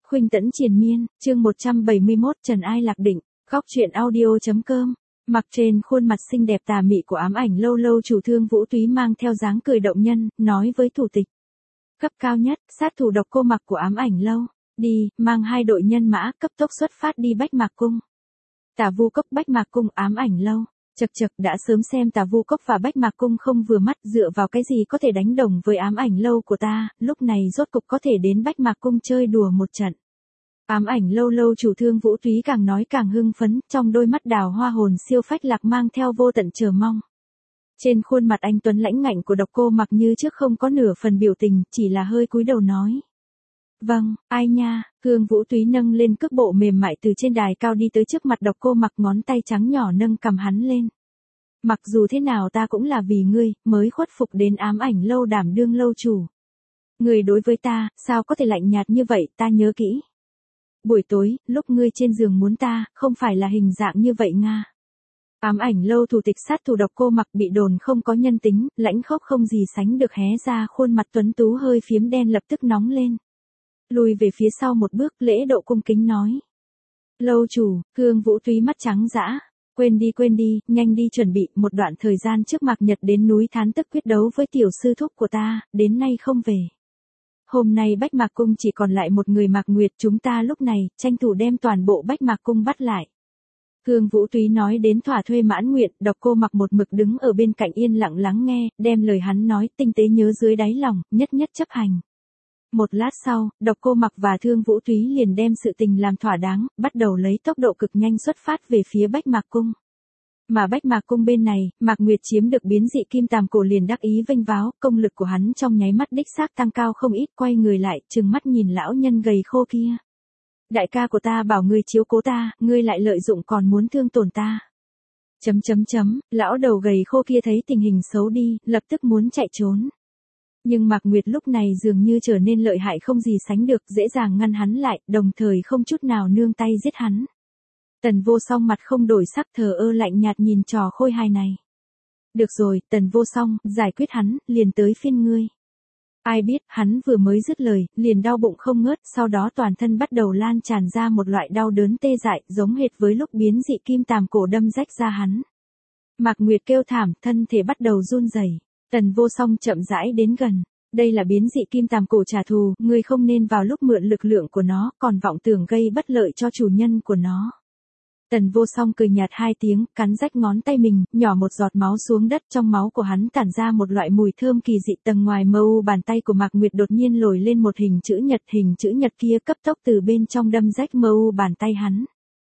Khuynh Tẫn triền miên, chương 171 Trần Ai Lạc Định, góc truyện audio.com. Mặc trên khuôn mặt xinh đẹp tà mị của ám ảnh lâu lâu chủ Thương Vũ Túy mang theo dáng cười động nhân, nói với thủ tịch. Cấp cao nhất, sát thủ độc cô Mặc của ám ảnh lâu, đi, mang 2 đội nhân mã cấp tốc xuất phát đi Bách Mạc Cung. Tả Vu Cốc Bách Mạc Cung ám ảnh lâu. Chậc chậc, đã sớm xem Tả Vu Cốc và Bách Mạc Cung không vừa mắt, dựa vào cái gì có thể đánh đồng với ám ảnh lâu của ta, lúc này rốt cục có thể đến Bách Mạc Cung chơi đùa một trận. Ám ảnh lâu lâu chủ Thương Vũ Túy càng nói càng hưng phấn, trong đôi mắt đào hoa hồn siêu phách lạc mang theo vô tận chờ mong. Trên khuôn mặt anh tuấn lãnh ngạnh của độc cô Mặc như trước không có nửa phần biểu tình, chỉ là hơi cúi đầu nói. Vâng, ai nha. Thương Vũ Túy nâng lên cước bộ mềm mại từ trên đài cao đi tới trước mặt độc cô Mặc, ngón tay trắng nhỏ nâng cầm hắn lên. Mặc dù thế nào ta cũng là vì ngươi, mới khuất phục đến ám ảnh lâu đảm đương lâu chủ. Ngươi đối với ta, sao có thể lạnh nhạt như vậy, ta nhớ kỹ. Buổi tối, lúc ngươi trên giường muốn ta, không phải là hình dạng như vậy Nga. Ám ảnh lâu thủ tịch sát thủ độc cô Mặc bị đồn không có nhân tính, lãnh khốc không gì sánh được hé ra khuôn mặt tuấn tú hơi phiếm đen lập tức nóng lên. Lùi về phía sau một bước, lễ độ cung kính nói. Lâu chủ, Thương Vũ Túy mắt trắng dã. Quên đi, nhanh đi chuẩn bị, một đoạn thời gian trước Mạc Nhật đến núi Thán Tức quyết đấu với tiểu sư thúc của ta, đến nay không về. Hôm nay Bách Mạc Cung chỉ còn lại một người Mạc Nguyệt, chúng ta lúc này, tranh thủ đem toàn bộ Bách Mạc Cung bắt lại. Thương Vũ Túy nói đến thỏa thuê mãn nguyện, độc cô Mặc một mực đứng ở bên cạnh yên lặng lắng nghe, đem lời hắn nói tinh tế nhớ dưới đáy lòng, nhất nhất chấp hành. Một lát sau, độc cô Mặc và Thương Vũ Túy liền đem sự tình làm thỏa đáng, bắt đầu lấy tốc độ cực nhanh xuất phát về phía Bách Mạc Cung. Mà Bách Mạc Cung bên này, Mạc Nguyệt chiếm được biến dị kim tàm cổ liền đắc ý vênh váo, công lực của hắn trong nháy mắt đích xác tăng cao không ít, quay người lại, trừng mắt nhìn lão nhân gầy khô kia. Đại ca của ta bảo ngươi chiếu cố ta, ngươi lại lợi dụng còn muốn thương tổn ta. Lão đầu gầy khô kia thấy tình hình xấu đi, lập tức muốn chạy trốn. Nhưng Mạc Nguyệt lúc này dường như trở nên lợi hại không gì sánh được, dễ dàng ngăn hắn lại, đồng thời không chút nào nương tay giết hắn. Tần Vô Song mặt không đổi sắc, thờ ơ lạnh nhạt nhìn trò khôi hài này. Được rồi, Tần Vô Song, giải quyết hắn, liền tới phiên ngươi. Ai biết, hắn vừa mới dứt lời, liền đau bụng không ngớt, sau đó toàn thân bắt đầu lan tràn ra một loại đau đớn tê dại, giống hệt với lúc biến dị kim tàm cổ đâm rách ra hắn. Mạc Nguyệt kêu thảm, thân thể bắt đầu run rẩy. Tần Vô Song chậm rãi đến gần. Đây là biến dị kim tàm cổ trả thù, ngươi không nên vào lúc mượn lực lượng của nó, còn vọng tưởng gây bất lợi cho chủ nhân của nó. Tần Vô Song cười nhạt 2 tiếng, cắn rách ngón tay mình, nhỏ một giọt máu xuống đất, trong máu của hắn tản ra một loại mùi thơm kỳ dị. Tầng ngoài mờ u bàn tay của Mạc Nguyệt đột nhiên nổi lên một hình chữ nhật kia cấp tốc từ bên trong đâm rách mờ u bàn tay hắn.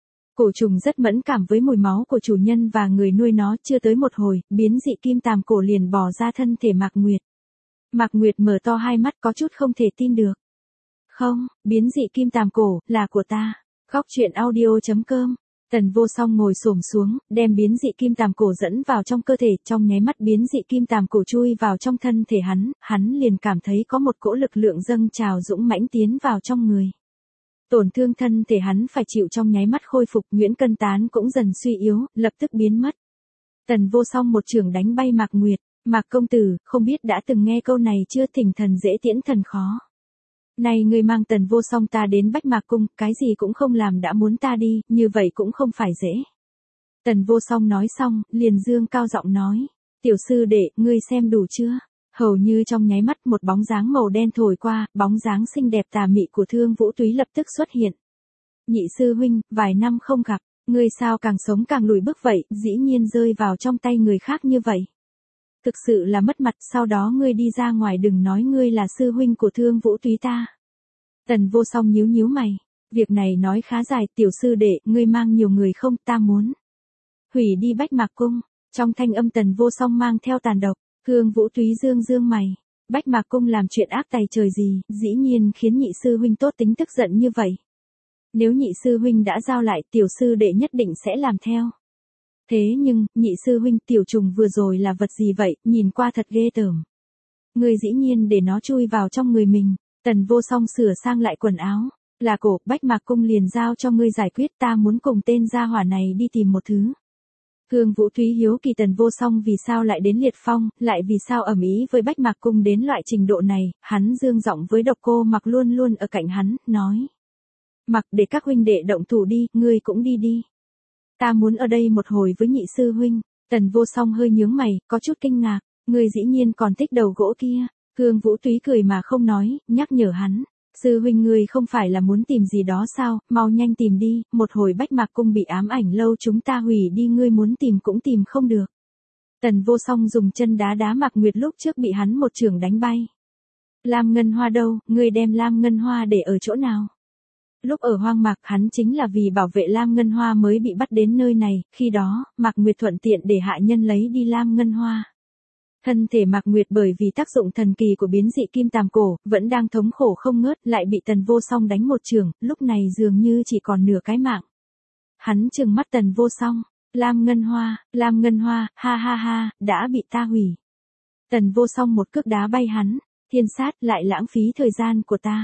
Cổ trùng rất mẫn cảm với mùi máu của chủ nhân và người nuôi nó, chưa tới một hồi, biến dị kim tàm cổ liền bò ra thân thể Mạc Nguyệt. Mạc Nguyệt mở to hai mắt có chút không thể tin được. Không, biến dị kim tàm cổ, là của ta. Góc truyện audio.com. Tần Vô Song ngồi xổm xuống, đem biến dị kim tàm cổ dẫn vào trong cơ thể, trong nháy mắt biến dị kim tàm cổ chui vào trong thân thể hắn liền cảm thấy có một cỗ lực lượng dâng trào dũng mãnh tiến vào trong người. Tổn thương thân thể hắn phải chịu trong nháy mắt khôi phục, nhuyễn cân tán cũng dần suy yếu, lập tức biến mất. Tần Vô Song một chưởng đánh bay Mạc Nguyệt. Mạc công tử, không biết đã từng nghe câu này chưa, thỉnh thần dễ tiễn thần khó. Này ngươi mang Tần Vô Song ta đến Bách Mạc Cung, cái gì cũng không làm đã muốn ta đi, như vậy cũng không phải dễ. Tần Vô Song nói xong, liền dương cao giọng nói. Tiểu sư đệ, ngươi xem đủ chưa? Hầu như trong nháy mắt một bóng dáng màu đen thổi qua, bóng dáng xinh đẹp tà mị của Thương Vũ Túy lập tức xuất hiện. Nhị sư huynh, vài năm không gặp, ngươi sao càng sống càng lùi bước vậy, dĩ nhiên rơi vào trong tay người khác như vậy. Thực sự là mất mặt, sau đó ngươi đi ra ngoài đừng nói ngươi là sư huynh của Thương Vũ Túy ta. Tần Vô Song nhíu mày. Việc này nói khá dài, tiểu sư đệ, ngươi mang nhiều người không, ta muốn hủy đi Bách Mạc Cung. Trong thanh âm Tần Vô Song mang theo tàn độc. Thương Vũ Túy dương mày. Bách Mạc Cung làm chuyện ác tày trời gì, dĩ nhiên khiến nhị sư huynh tốt tính tức giận như vậy. Nếu nhị sư huynh đã giao lại, tiểu sư đệ nhất định sẽ làm theo. Thế nhưng, nhị sư huynh, tiểu trùng vừa rồi là vật gì vậy, nhìn qua thật ghê tởm. Ngươi dĩ nhiên để nó chui vào trong người mình. Tần Vô Song sửa sang lại quần áo. Là cổ, Bách Mạc Cung liền giao cho ngươi giải quyết, ta muốn cùng tên gia hỏa này đi tìm một thứ. Thương Vũ Túy hiếu kỳ Tần Vô Song vì sao lại đến Liệt Phong, lại vì sao ầm ĩ với Bách Mạc Cung đến loại trình độ này, hắn dương giọng với độc cô Mặc luôn luôn ở cạnh hắn, nói. mặc để các huynh đệ động thủ đi, ngươi cũng đi đi. Ta muốn ở đây một hồi với nhị sư huynh. Tần Vô Song hơi nhướng mày, có chút kinh ngạc, ngươi dĩ nhiên còn thích đầu gỗ kia. Khương Vũ Túy cười mà không nói, nhắc nhở hắn. Sư huynh ngươi không phải là muốn tìm gì đó sao, mau nhanh tìm đi, một hồi Bách Mạc Cung bị ám ảnh lâu chúng ta hủy đi, ngươi muốn tìm cũng tìm không được. Tần Vô Song dùng chân đá đá Mạc Nguyệt lúc trước bị hắn một chưởng đánh bay. Lam Ngân Hoa đâu, ngươi đem Lam Ngân Hoa để ở chỗ nào? Lúc ở Hoang Mạc hắn chính là vì bảo vệ Lam Ngân Hoa mới bị bắt đến nơi này, khi đó, Mạc Nguyệt thuận tiện để hạ nhân lấy đi Lam Ngân Hoa. Thân thể Mạc Nguyệt bởi vì tác dụng thần kỳ của biến dị kim tàm cổ, vẫn đang thống khổ không ngớt, lại bị Tần Vô Song đánh một chưởng, lúc này dường như chỉ còn nửa cái mạng. Hắn trừng mắt Tần Vô Song, Lam Ngân Hoa, ha ha ha, đã bị ta hủy. Tần Vô Song một cước đá bay hắn, thiên sát lại lãng phí thời gian của ta.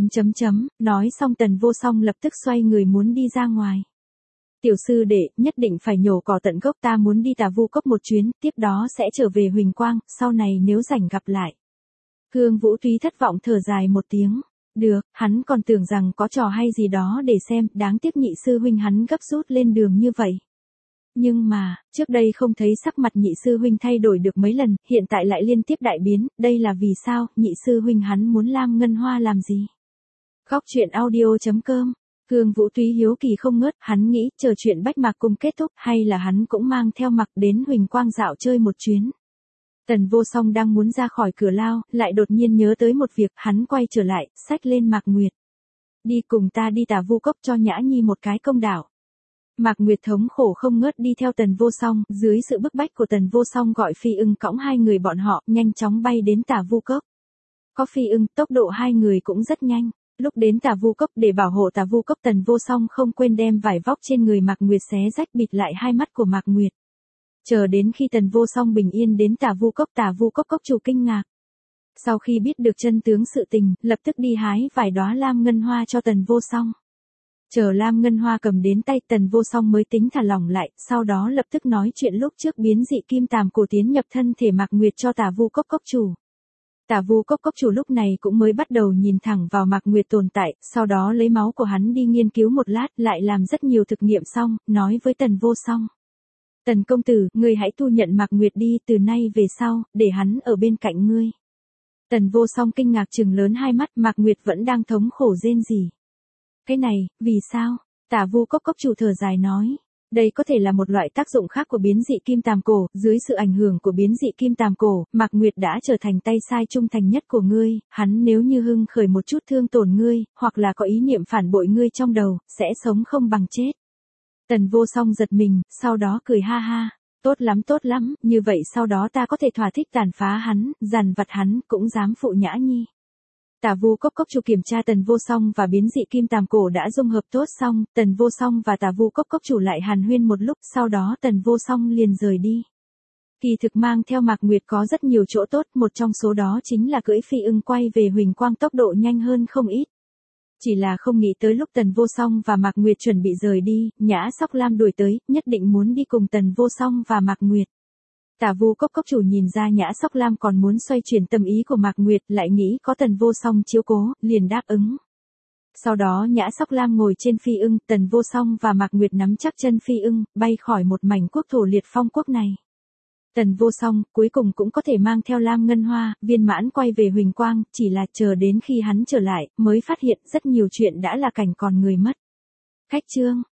Nói xong Tần Vô Song lập tức xoay người muốn đi ra ngoài. Tiểu sư đệ, nhất định phải nhổ cỏ tận gốc, ta muốn đi Tà Vu Cốc một chuyến, tiếp đó sẽ trở về Huỳnh Quang, sau này nếu rảnh gặp lại. Khương Vũ Túy thất vọng thở dài một tiếng. Được, hắn còn tưởng rằng có trò hay gì đó để xem, đáng tiếc nhị sư huynh hắn gấp rút lên đường như vậy. Nhưng mà, trước đây không thấy sắc mặt nhị sư huynh thay đổi được mấy lần, hiện tại lại liên tiếp đại biến, đây là vì sao, nhị sư huynh hắn muốn Lam Ngân Hoa làm gì? Khóc chuyện audio.com. Khương Vũ Túy hiếu kỳ không ngớt, hắn nghĩ chờ chuyện Bách Mạc Cung kết thúc hay là hắn cũng mang theo Mặc đến Huỳnh Quang dạo chơi một chuyến. Tần Vô Song đang muốn ra khỏi cửa lao, lại đột nhiên nhớ tới một việc, hắn quay trở lại, xách lên Mạc Nguyệt. Đi cùng ta đi Tà Vu Cốc cho Nhã Nhi một cái công đạo. Mạc Nguyệt thống khổ không ngớt đi theo Tần Vô Song, dưới sự bức bách của Tần Vô Song gọi Phi Ưng cõng hai người bọn họ, nhanh chóng bay đến Tà Vu Cốc. Có Phi Ưng, tốc độ hai người cũng rất nhanh. Lúc đến Tà Vu Cốc để bảo hộ Tà Vu Cốc, Tần Vô Song không quên đem vải vóc trên người Mạc Nguyệt xé rách bịt lại hai mắt của Mạc Nguyệt. Chờ đến khi Tần Vô Song bình yên đến Tà Vu Cốc cốc chủ kinh ngạc. Sau khi biết được chân tướng sự tình, lập tức đi hái vài đóa Lam Ngân Hoa cho Tần Vô Song. Chờ Lam Ngân Hoa cầm đến tay, Tần Vô Song mới tính thả lỏng lại, sau đó lập tức nói chuyện lúc trước biến dị kim tàm cổ tiến nhập thân thể Mạc Nguyệt cho Tà Vu Cốc cốc chủ. Tà Vu Cốc cốc chủ lúc này cũng mới bắt đầu nhìn thẳng vào Mạc Nguyệt tồn tại, sau đó lấy máu của hắn đi nghiên cứu một lát, lại làm rất nhiều thực nghiệm xong, nói với Tần Vô Song. Tần công tử, ngươi hãy thu nhận Mạc Nguyệt đi, từ nay về sau, để hắn ở bên cạnh ngươi. Tần Vô Song kinh ngạc trừng lớn hai mắt, Mạc Nguyệt vẫn đang thống khổ rên rỉ. Cái này, vì sao? Tà Vu Cốc cốc chủ thở dài nói. Đây có thể là một loại tác dụng khác của biến dị kim tàm cổ, dưới sự ảnh hưởng của biến dị kim tàm cổ, Mạc Nguyệt đã trở thành tay sai trung thành nhất của ngươi, hắn nếu như hưng khởi một chút thương tổn ngươi, hoặc là có ý niệm phản bội ngươi trong đầu, sẽ sống không bằng chết. Tần Vô Song giật mình, sau đó cười ha ha. Tốt lắm, như vậy sau đó ta có thể thỏa thích tàn phá hắn, dằn vặt hắn, cũng dám phụ Nhã Nhi. Tà Vu Cốc cốc chủ kiểm tra Tần Vô Song và biến dị kim tàm cổ đã dung hợp tốt xong, Tần Vô Song và Tà Vu Cốc cốc chủ lại hàn huyên một lúc, sau đó Tần Vô Song liền rời đi. Kỳ thực mang theo Mạc Nguyệt có rất nhiều chỗ tốt, một trong số đó chính là cưỡi Phi Ưng quay về Huỳnh Quang tốc độ nhanh hơn không ít. Chỉ là không nghĩ tới lúc Tần Vô Song và Mạc Nguyệt chuẩn bị rời đi, Nhã Sóc Lam đuổi tới, nhất định muốn đi cùng Tần Vô Song và Mạc Nguyệt. Tà Vu Cốc cốc chủ nhìn ra Nhã Sóc Lam còn muốn xoay chuyển tâm ý của Mạc Nguyệt, lại nghĩ có Tần Vô Song chiếu cố, liền đáp ứng. Sau đó Nhã Sóc Lam ngồi trên Phi Ưng, Tần Vô Song và Mạc Nguyệt nắm chắc chân Phi Ưng, bay khỏi một mảnh quốc thổ liệt phong quốc này. Tần Vô Song cuối cùng cũng có thể mang theo Lam Ngân Hoa, viên mãn quay về Huỳnh Quang, chỉ là chờ đến khi hắn trở lại, mới phát hiện rất nhiều chuyện đã là cảnh còn người mất. Khách chương